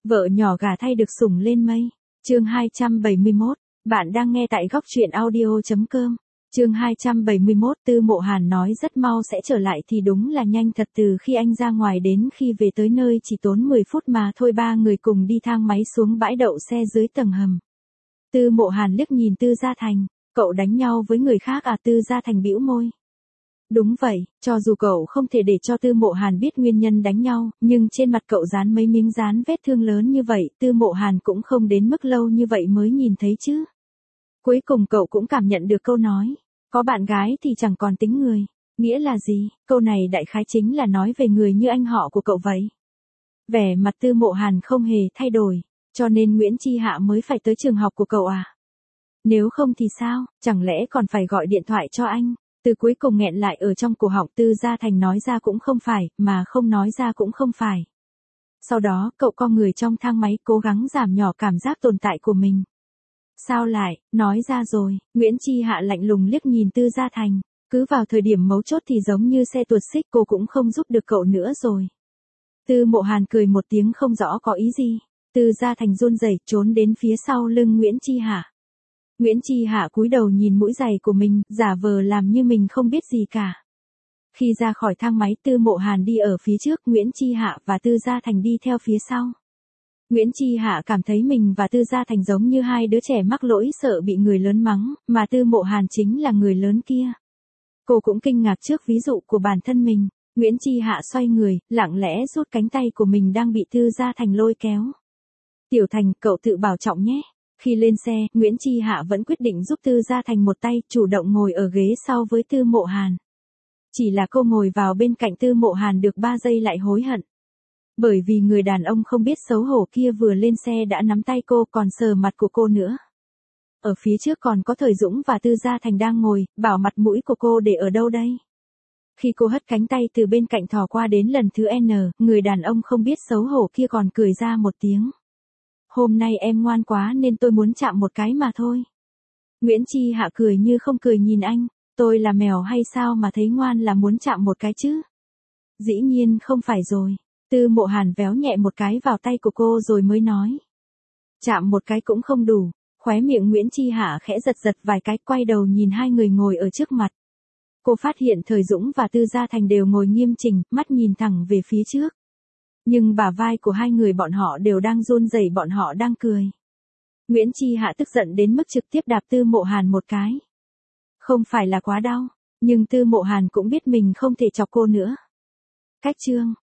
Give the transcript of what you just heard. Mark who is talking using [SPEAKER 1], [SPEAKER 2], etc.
[SPEAKER 1] Vợ nhỏ gả thay được sủng lên mây. Chương 271, bạn đang nghe tại góc truyện audio.com. Chương 271, Tư Mộ Hàn nói rất mau sẽ trở lại thì đúng là nhanh thật, từ khi anh ra ngoài đến khi về tới nơi chỉ tốn 10 phút mà thôi. Ba người cùng đi thang máy xuống bãi đậu xe dưới tầng hầm. Tư Mộ Hàn liếc nhìn Tư Gia Thành, cậu đánh nhau với người khác à? Tư Gia Thành bĩu môi. Đúng vậy, cho dù cậu không thể để cho Tư Mộ Hàn biết nguyên nhân đánh nhau, nhưng trên mặt cậu dán mấy miếng dán vết thương lớn như vậy, Tư Mộ Hàn cũng không đến mức lâu như vậy mới nhìn thấy chứ. Cuối cùng cậu cũng cảm nhận được câu nói, có bạn gái thì chẳng còn tính người. Nghĩa là gì? Câu này đại khái chính là nói về người như anh họ của cậu vậy. Vẻ mặt Tư Mộ Hàn không hề thay đổi, cho nên Nguyễn Chi Hạ mới phải tới trường học của cậu à? Nếu không thì sao, chẳng lẽ còn phải gọi điện thoại cho anh? Từ cuối cùng nghẹn lại ở trong cổ họng Tư Gia Thành nói ra cũng không phải, mà không nói ra cũng không phải. Sau đó, cậu co người trong thang máy cố gắng giảm nhỏ cảm giác tồn tại của mình. Sao lại, nói ra rồi, Nguyễn Chi Hạ lạnh lùng liếc nhìn Tư Gia Thành, cứ vào thời điểm mấu chốt thì giống như xe tuột xích, cô cũng không giúp được cậu nữa rồi. Tư Mộ Hàn cười một tiếng không rõ có ý gì. Tư Gia Thành run rẩy trốn đến phía sau lưng Nguyễn Chi Hạ. Nguyễn Chi Hạ cúi đầu nhìn mũi giày của mình, giả vờ làm như mình không biết gì cả. Khi ra khỏi thang máy, Tư Mộ Hàn đi ở phía trước, Nguyễn Chi Hạ và Tư Gia Thành đi theo phía sau. Nguyễn Chi Hạ cảm thấy mình và Tư Gia Thành giống như hai đứa trẻ mắc lỗi sợ bị người lớn mắng, mà Tư Mộ Hàn chính là người lớn kia. Cô cũng kinh ngạc trước ví dụ của bản thân mình. Nguyễn Chi Hạ xoay người, lặng lẽ rút cánh tay của mình đang bị Tư Gia Thành lôi kéo. Tiểu Thành, cậu tự bảo trọng nhé. Khi lên xe, Nguyễn Chi Hạ vẫn quyết định giúp Tư Gia Thành một tay, chủ động ngồi ở ghế sau với Tư Mộ Hàn. Chỉ là cô ngồi vào bên cạnh Tư Mộ Hàn được 3 giây lại hối hận. Bởi vì người đàn ông không biết xấu hổ kia vừa lên xe đã nắm tay cô còn sờ mặt của cô nữa. Ở phía trước còn có Thời Dũng và Tư Gia Thành đang ngồi, bảo mặt mũi của cô để ở đâu đây? Khi cô hất cánh tay từ bên cạnh thò qua đến lần thứ N, người đàn ông không biết xấu hổ kia còn cười ra một tiếng. Hôm nay em ngoan quá nên tôi muốn chạm một cái mà thôi. Nguyễn Chi Hạ cười như không cười nhìn anh, tôi là mèo hay sao mà thấy ngoan là muốn chạm một cái chứ? Dĩ nhiên không phải rồi. Tư Mộ Hàn véo nhẹ một cái vào tay của cô rồi mới nói. Chạm một cái cũng không đủ. Khóe miệng Nguyễn Chi Hạ khẽ giật giật vài cái, quay đầu nhìn hai người ngồi ở trước mặt. Cô phát hiện Thời Dũng và Tư Gia Thành đều ngồi nghiêm chỉnh, mắt nhìn thẳng về phía trước. Nhưng bả vai của hai người bọn họ đều đang run rẩy, bọn họ đang cười. Nguyễn Chi Hạ tức giận đến mức trực tiếp đạp Tư Mộ Hàn một cái. Không phải là quá đau, nhưng Tư Mộ Hàn cũng biết mình không thể chọc cô nữa. Cách chương